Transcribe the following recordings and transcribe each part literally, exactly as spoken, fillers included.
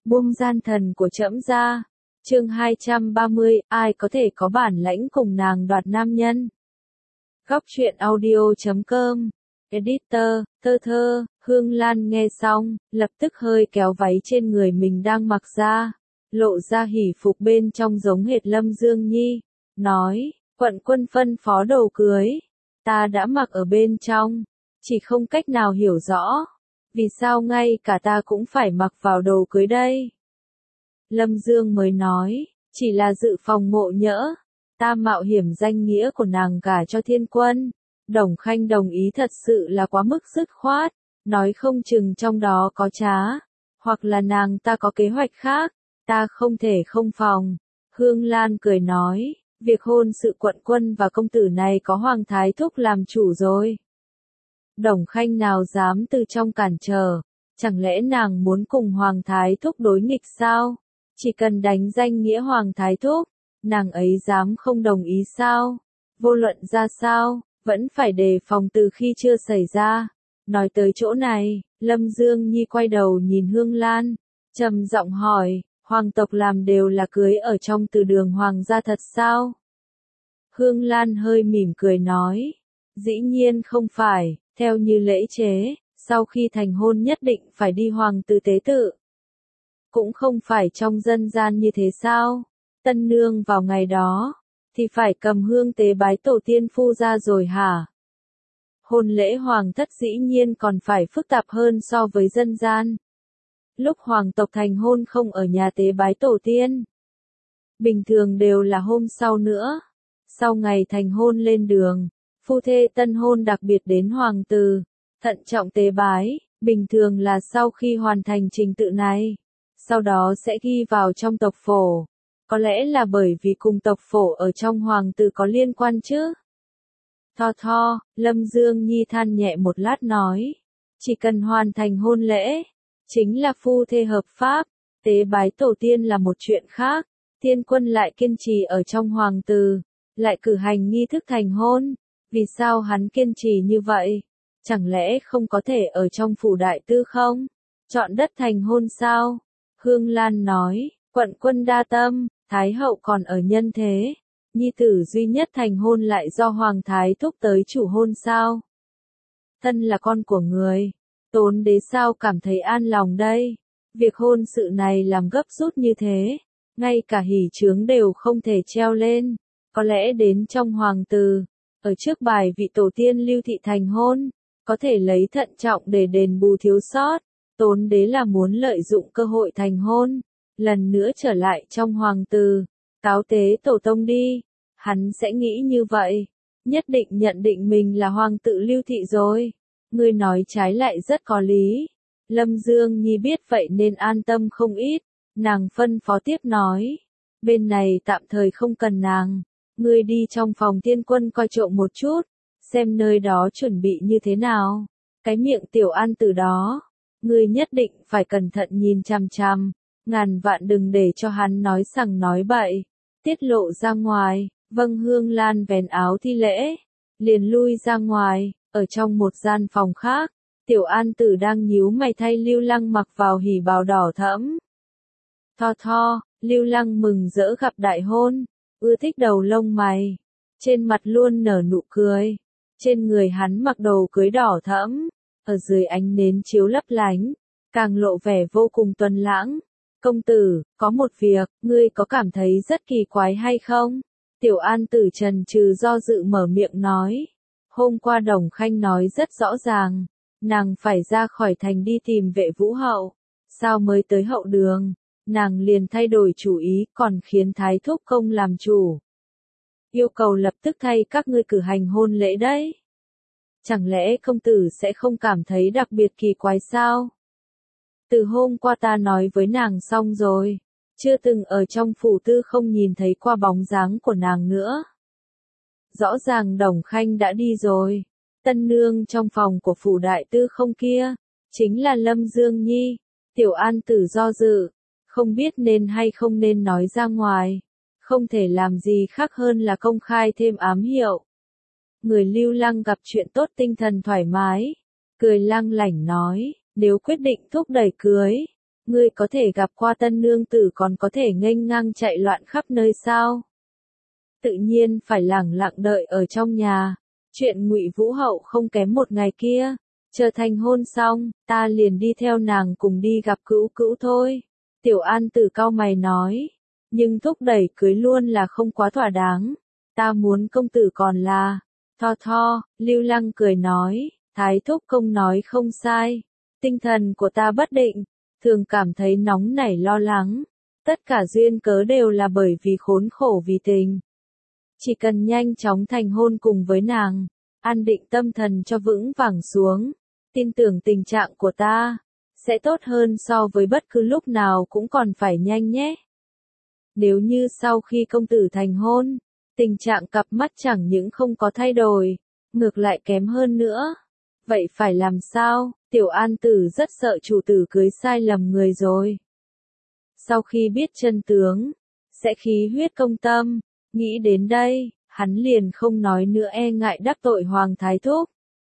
buông gian thần của trẫm ra. Chương hai trăm ba mươi, ai có thể có bản lãnh cùng nàng đoạt nam nhân. Góc truyện audio chấm com. Editor, thơ thơ, Hương Lan nghe xong, lập tức hơi kéo váy trên người mình đang mặc ra, lộ ra hỉ phục bên trong giống hệt Lâm Dương Nhi, nói, quận quân phân phó đồ cưới, ta đã mặc ở bên trong, chỉ không cách nào hiểu rõ, vì sao ngay cả ta cũng phải mặc vào đồ cưới đây. Lâm Dương mới nói, chỉ là dự phòng ngộ nhỡ, ta mạo hiểm danh nghĩa của nàng gả cho thiên quân. Đồng Khanh đồng ý thật sự là quá mức dứt khoát, nói không chừng trong đó có trá, hoặc là nàng ta có kế hoạch khác, ta không thể không phòng. Hương Lan cười nói, việc hôn sự quận quân và công tử này có Hoàng Thái Thúc làm chủ rồi. Đồng Khanh nào dám từ trong cản trở, chẳng lẽ nàng muốn cùng Hoàng Thái Thúc đối nghịch sao? Chỉ cần đánh danh nghĩa Hoàng Thái Thúc, nàng ấy dám không đồng ý sao? Vô luận ra sao, vẫn phải đề phòng từ khi chưa xảy ra. Nói tới chỗ này, Lâm Dương Nhi quay đầu nhìn Hương Lan, trầm giọng hỏi, hoàng tộc làm đều là cưới ở trong từ đường hoàng gia thật sao? Hương Lan hơi mỉm cười nói, dĩ nhiên không phải, theo như lễ chế, sau khi thành hôn nhất định phải đi hoàng tử tế tự. Cũng không phải trong dân gian như thế sao? Tân nương vào ngày đó, thì phải cầm hương tế bái tổ tiên phu ra rồi hả? Hôn lễ hoàng thất dĩ nhiên còn phải phức tạp hơn so với dân gian. Lúc hoàng tộc thành hôn không ở nhà tế bái tổ tiên. Bình thường đều là hôm sau nữa. Sau ngày thành hôn lên đường, phu thê tân hôn đặc biệt đến hoàng tử, thận trọng tế bái, bình thường là sau khi hoàn thành trình tự này. Sau đó sẽ ghi vào trong tộc phổ. Có lẽ là bởi vì cùng tộc phổ ở trong hoàng tử có liên quan chứ. Tho tho, Lâm Dương Nhi than nhẹ một lát nói. Chỉ cần hoàn thành hôn lễ, chính là phu thê hợp pháp, tế bái tổ tiên là một chuyện khác. Thiên quân lại kiên trì ở trong hoàng tử, lại cử hành nghi thức thành hôn. Vì sao hắn kiên trì như vậy? Chẳng lẽ không có thể ở trong phủ đại tư không? Chọn đất thành hôn sao? Hương Lan nói, quận quân đa tâm, Thái hậu còn ở nhân thế, nhi tử duy nhất thành hôn lại do Hoàng Thái Thúc tới chủ hôn sao? Thân là con của người, Tốn đế sao cảm thấy an lòng đây? Việc hôn sự này làm gấp rút như thế, ngay cả hỷ chướng đều không thể treo lên, có lẽ đến trong hoàng tử, ở trước bài vị tổ tiên Lưu Thị thành hôn, có thể lấy thận trọng để đền bù thiếu sót. Tốn đế là muốn lợi dụng cơ hội thành hôn, lần nữa trở lại trong hoàng tử, cáo tế tổ tông đi, hắn sẽ nghĩ như vậy, nhất định nhận định mình là hoàng tử Lưu Thị rồi. Ngươi nói trái lại rất có lý. Lâm Dương Nhi biết vậy nên an tâm không ít, nàng phân phó tiếp nói, bên này tạm thời không cần nàng, ngươi đi trong phòng tiên quân coi trộm một chút, xem nơi đó chuẩn bị như thế nào, cái miệng tiểu an tử đó. Ngươi nhất định phải cẩn thận nhìn chằm chằm, ngàn vạn đừng để cho hắn nói sằng nói bậy, tiết lộ ra ngoài. Vâng. Hương Lan vén áo thi lễ, liền lui ra ngoài, ở trong một gian phòng khác, tiểu an tử đang nhíu mày thay Lưu Lăng mặc vào hỉ bào đỏ thẫm. Tho tho, Lưu Lăng mừng rỡ gặp đại hôn, ưa thích đầu lông mày, trên mặt luôn nở nụ cười, trên người hắn mặc đồ cưới đỏ thẫm. Ở dưới ánh nến chiếu lấp lánh, càng lộ vẻ vô cùng tuấn lãng. Công tử, có một việc, ngươi có cảm thấy rất kỳ quái hay không? Tiểu an tử trần trừ do dự mở miệng nói. Hôm qua Đồng Khanh nói rất rõ ràng, nàng phải ra khỏi thành đi tìm vệ vũ hậu. Sao mới tới hậu đường, nàng liền thay đổi chủ ý còn khiến Thái Thúc công làm chủ. Yêu cầu lập tức thay các ngươi cử hành hôn lễ đấy. Chẳng lẽ công tử sẽ không cảm thấy đặc biệt kỳ quái sao? Từ hôm qua ta nói với nàng xong rồi, chưa từng ở trong phủ tư không nhìn thấy qua bóng dáng của nàng nữa. Rõ ràng Đồng Khanh đã đi rồi, tân nương trong phòng của phủ đại tư không kia, chính là Lâm Dương Nhi. Tiểu an tử do dự, không biết nên hay không nên nói ra ngoài, không thể làm gì khác hơn là công khai thêm ám hiệu. Người Lưu Lăng gặp chuyện tốt tinh thần thoải mái, cười lăng lảnh nói, nếu quyết định thúc đẩy cưới, ngươi có thể gặp qua tân nương tử còn có thể nghênh ngang chạy loạn khắp nơi sao? Tự nhiên phải lẳng lặng đợi ở trong nhà. Chuyện Ngụy Vũ Hậu không kém một ngày kia, chờ thành hôn xong, ta liền đi theo nàng cùng đi gặp cữu cữu thôi. Tiểu An Tử cau mày nói, nhưng thúc đẩy cưới luôn là không quá thỏa đáng, ta muốn công tử còn là, tho tho, Lưu Lăng cười nói, Thái thúc công nói không sai, tinh thần của ta bất định, thường cảm thấy nóng nảy lo lắng, tất cả duyên cớ đều là bởi vì khốn khổ vì tình. Chỉ cần nhanh chóng thành hôn cùng với nàng, an định tâm thần cho vững vàng xuống, tin tưởng tình trạng của ta sẽ tốt hơn so với bất cứ lúc nào cũng còn phải nhanh nhé. Nếu như sau khi công tử thành hôn, tình trạng cặp mắt chẳng những không có thay đổi, ngược lại kém hơn nữa, vậy phải làm sao? Tiểu An Tử rất sợ chủ tử cưới sai lầm người rồi. Sau khi biết chân tướng, sẽ khí huyết công tâm, nghĩ đến đây, hắn liền không nói nữa e ngại đắc tội Hoàng Thái Thúc.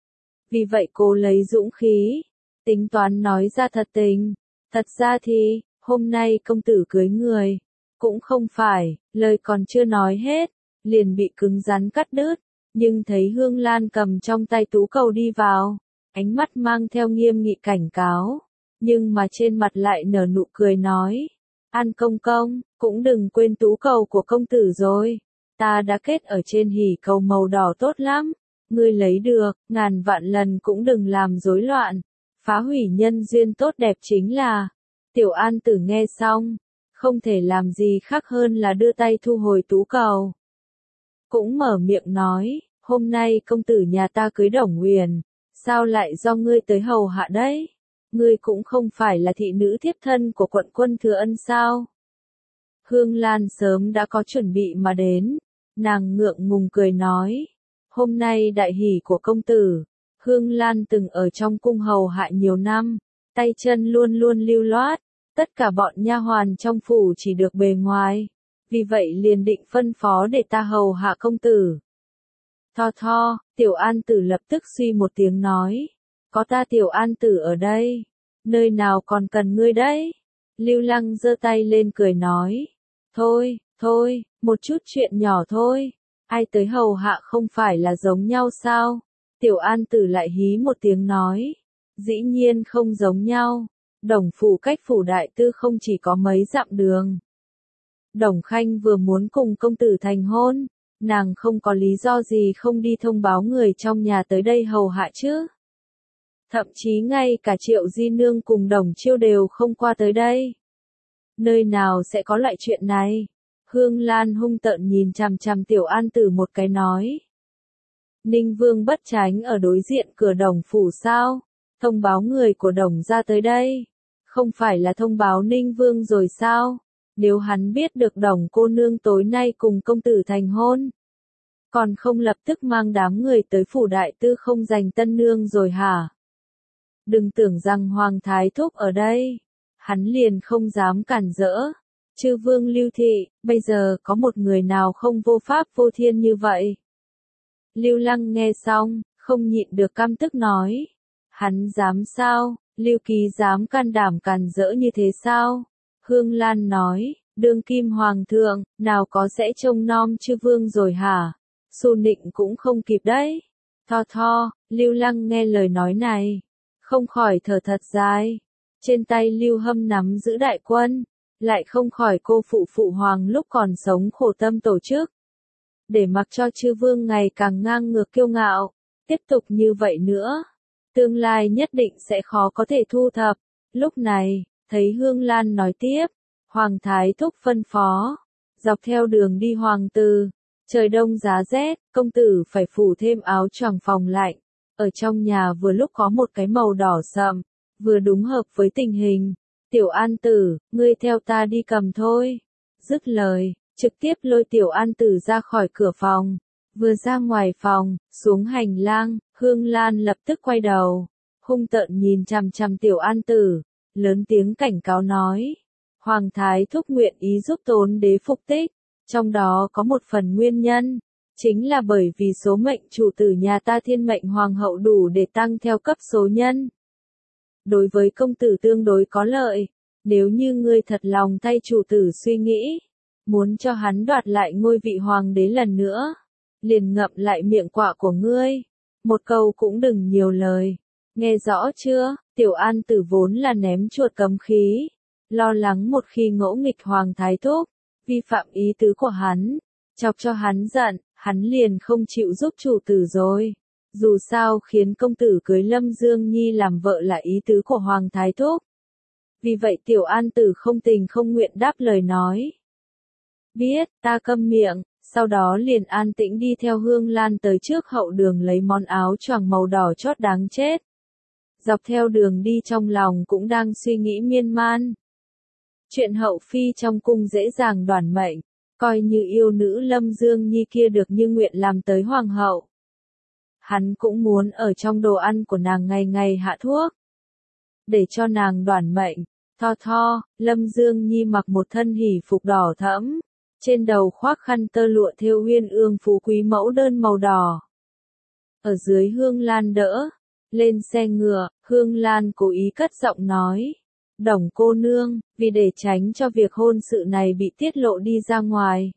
Vì vậy cô lấy dũng khí, tính toán nói ra thật tình, thật ra thì, hôm nay công tử cưới người, cũng không phải, lời còn chưa nói hết, liền bị cứng rắn cắt đứt, nhưng thấy Hương Lan cầm trong tay tú cầu đi vào, ánh mắt mang theo nghiêm nghị cảnh cáo, nhưng mà trên mặt lại nở nụ cười nói, An công công, cũng đừng quên tú cầu của công tử rồi, ta đã kết ở trên hỷ cầu màu đỏ tốt lắm, ngươi lấy được, ngàn vạn lần cũng đừng làm rối loạn, phá hủy nhân duyên tốt đẹp chính là. Tiểu An Tử nghe xong, không thể làm gì khác hơn là đưa tay thu hồi tú cầu. Cũng mở miệng nói, hôm nay công tử nhà ta cưới Đồng Huyền, sao lại do ngươi tới hầu hạ đấy? Ngươi cũng không phải là thị nữ thiếp thân của quận quân Thừa Ân sao? Hương Lan sớm đã có chuẩn bị mà đến, nàng ngượng ngùng cười nói, hôm nay đại hỷ của công tử, Hương Lan từng ở trong cung hầu hạ nhiều năm, tay chân luôn luôn lưu loát, tất cả bọn nha hoàn trong phủ chỉ được bề ngoài, vì vậy liền định phân phó để ta hầu hạ công tử. Tho tho, Tiểu An Tử lập tức suy một tiếng nói, có ta Tiểu An Tử ở đây, nơi nào còn cần ngươi đấy? Lưu Lăng giơ tay lên cười nói, thôi, thôi, một chút chuyện nhỏ thôi, ai tới hầu hạ không phải là giống nhau sao? Tiểu An Tử lại hí một tiếng nói, dĩ nhiên không giống nhau, Đồng phủ cách phủ đại tư không chỉ có mấy dặm đường. Đồng Khanh vừa muốn cùng công tử thành hôn, nàng không có lý do gì không đi thông báo người trong nhà tới đây hầu hạ chứ. Thậm chí ngay cả Triệu Di Nương cùng Đồng Chiêu đều không qua tới đây. Nơi nào sẽ có loại chuyện này? Hương Lan hung tợn nhìn chằm chằm Tiểu An Tử một cái nói. Ninh Vương bất tránh ở đối diện cửa Đồng phủ sao? Thông báo người của Đồng ra tới đây. Không phải là thông báo Ninh Vương rồi sao? Nếu hắn biết được Đồng cô nương tối nay cùng công tử thành hôn, còn không lập tức mang đám người tới phủ đại tư không giành tân nương rồi hả? Đừng tưởng rằng Hoàng Thái Thúc ở đây, hắn liền không dám cản rỡ. Chư Vương Lưu Thị, bây giờ có một người nào không vô pháp vô thiên như vậy? Lưu Lăng nghe xong, không nhịn được căm tức nói. Hắn dám sao? Lưu Kỳ dám can đảm cản rỡ như thế sao? Hương Lan nói, đương kim hoàng thượng, nào có sẽ trông nom chư vương rồi hả? Xu nịnh cũng không kịp đấy. Tho tho, Lưu Lăng nghe lời nói này, không khỏi thở thật dài. Trên tay Lưu Hâm nắm giữ đại quân, lại không khỏi cô phụ phụ hoàng lúc còn sống khổ tâm tổ chức. Để mặc cho chư vương ngày càng ngang ngược kiêu ngạo, tiếp tục như vậy nữa, tương lai nhất định sẽ khó có thể thu thập. Lúc này, thấy Hương Lan nói tiếp, Hoàng Thái Thúc phân phó, dọc theo đường đi hoàng từ, trời đông giá rét, công tử phải phủ thêm áo choàng phòng lạnh, ở trong nhà vừa lúc có một cái màu đỏ sậm, vừa đúng hợp với tình hình. Tiểu An Tử, ngươi theo ta đi cầm thôi. Dứt lời, trực tiếp lôi Tiểu An Tử ra khỏi cửa phòng, vừa ra ngoài phòng, xuống hành lang, Hương Lan lập tức quay đầu, hung tợn nhìn chằm chằm Tiểu An Tử, lớn tiếng cảnh cáo nói, Hoàng Thái Thúc nguyện ý giúp Tốn Đế phục tích, trong đó có một phần nguyên nhân, chính là bởi vì số mệnh chủ tử nhà ta thiên mệnh hoàng hậu đủ để tăng theo cấp số nhân. Đối với công tử tương đối có lợi, nếu như ngươi thật lòng thay chủ tử suy nghĩ, muốn cho hắn đoạt lại ngôi vị hoàng đế lần nữa, liền ngậm lại miệng quạ của ngươi, một câu cũng đừng nhiều lời, nghe rõ chưa? Tiểu An Tử vốn là ném chuột cấm khí, lo lắng một khi ngỗ nghịch hoàng thái thúc, vi phạm ý tứ của hắn, chọc cho hắn giận, hắn liền không chịu giúp chủ tử rồi. Dù sao khiến công tử cưới Lâm Dương Nhi làm vợ là ý tứ của hoàng thái thúc. Vì vậy Tiểu An Tử không tình không nguyện đáp lời nói. Biết, ta câm miệng, sau đó liền an tĩnh đi theo Hương Lan tới trước hậu đường lấy món áo choàng màu đỏ chót đáng chết. Dọc theo đường đi trong lòng cũng đang suy nghĩ miên man. Chuyện hậu phi trong cung dễ dàng đoản mệnh, coi như yêu nữ Lâm Dương Nhi kia được như nguyện làm tới hoàng hậu. Hắn cũng muốn ở trong đồ ăn của nàng ngày ngày hạ thuốc, để cho nàng đoản mệnh. Tho tho, Lâm Dương Nhi mặc một thân hỷ phục đỏ thẫm, trên đầu khoác khăn tơ lụa thêu uyên ương phú quý mẫu đơn màu đỏ. Ở dưới Hương Lan đỡ lên xe ngựa, Hương Lan cố ý cất giọng nói, Đồng cô nương, vì để tránh cho việc hôn sự này bị tiết lộ đi ra ngoài,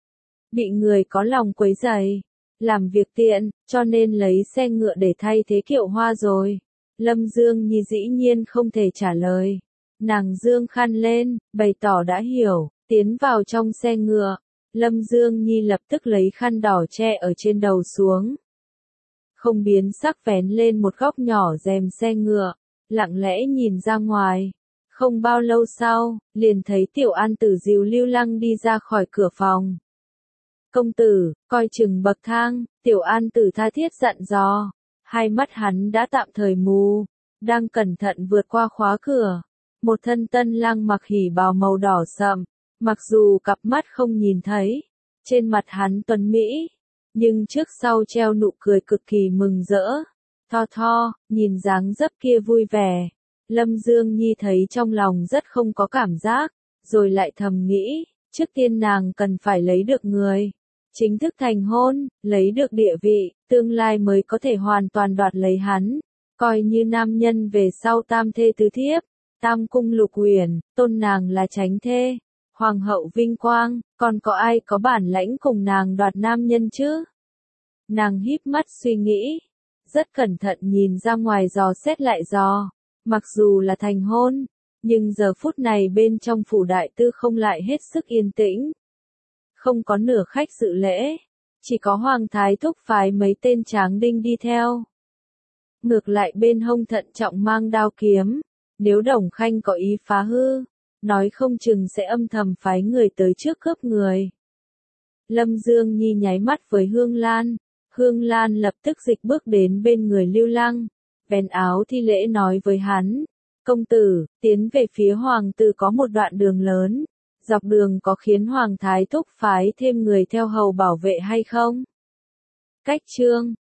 bị người có lòng quấy rầy, làm việc tiện, cho nên lấy xe ngựa để thay thế kiệu hoa rồi. Lâm Dương Nhi dĩ nhiên không thể trả lời. Nàng dương khăn lên, bày tỏ đã hiểu, tiến vào trong xe ngựa. Lâm Dương Nhi lập tức lấy khăn đỏ che ở trên đầu xuống. Không biến sắc vén lên một góc nhỏ rèm xe ngựa, lặng lẽ nhìn ra ngoài. Không bao lâu sau, liền thấy Tiểu An Tử dìu Lưu Lăng đi ra khỏi cửa phòng. Công tử, coi chừng bậc thang, Tiểu An Tử tha thiết dặn dò. Hai mắt hắn đã tạm thời mù, đang cẩn thận vượt qua khóa cửa. Một thân tân lang mặc hỉ bào màu đỏ sậm, mặc dù cặp mắt không nhìn thấy, trên mặt hắn tuấn mỹ, nhưng trước sau treo nụ cười cực kỳ mừng rỡ. Tho tho, nhìn dáng dấp kia vui vẻ. Lâm Dương Nhi thấy trong lòng rất không có cảm giác, rồi lại thầm nghĩ, trước tiên nàng cần phải lấy được người, chính thức thành hôn, lấy được địa vị, tương lai mới có thể hoàn toàn đoạt lấy hắn, coi như nam nhân về sau tam thê tứ thiếp, tam cung lục uyển, tôn nàng là chánh thê, hoàng hậu vinh quang, còn có ai có bản lãnh cùng nàng đoạt nam nhân chứ? Nàng híp mắt suy nghĩ, rất cẩn thận nhìn ra ngoài dò xét lại dò, mặc dù là thành hôn, nhưng giờ phút này bên trong phủ đại tư không lại hết sức yên tĩnh. Không có nửa khách dự lễ, chỉ có hoàng thái thúc phái mấy tên tráng đinh đi theo. Ngược lại bên hông thận trọng mang đao kiếm, nếu Đồng Khanh có ý phá hư, nói không chừng sẽ âm thầm phái người tới trước cướp người. Lâm Dương Nhi nháy mắt với Hương Lan, Hương Lan lập tức dịch bước đến bên người Lưu Lăng, vén áo thi lễ nói với hắn, công tử, tiến về phía hoàng tử có một đoạn đường lớn. Dọc đường có khiến Hoàng Thái Thúc phái thêm người theo hầu bảo vệ hay không? Cách chương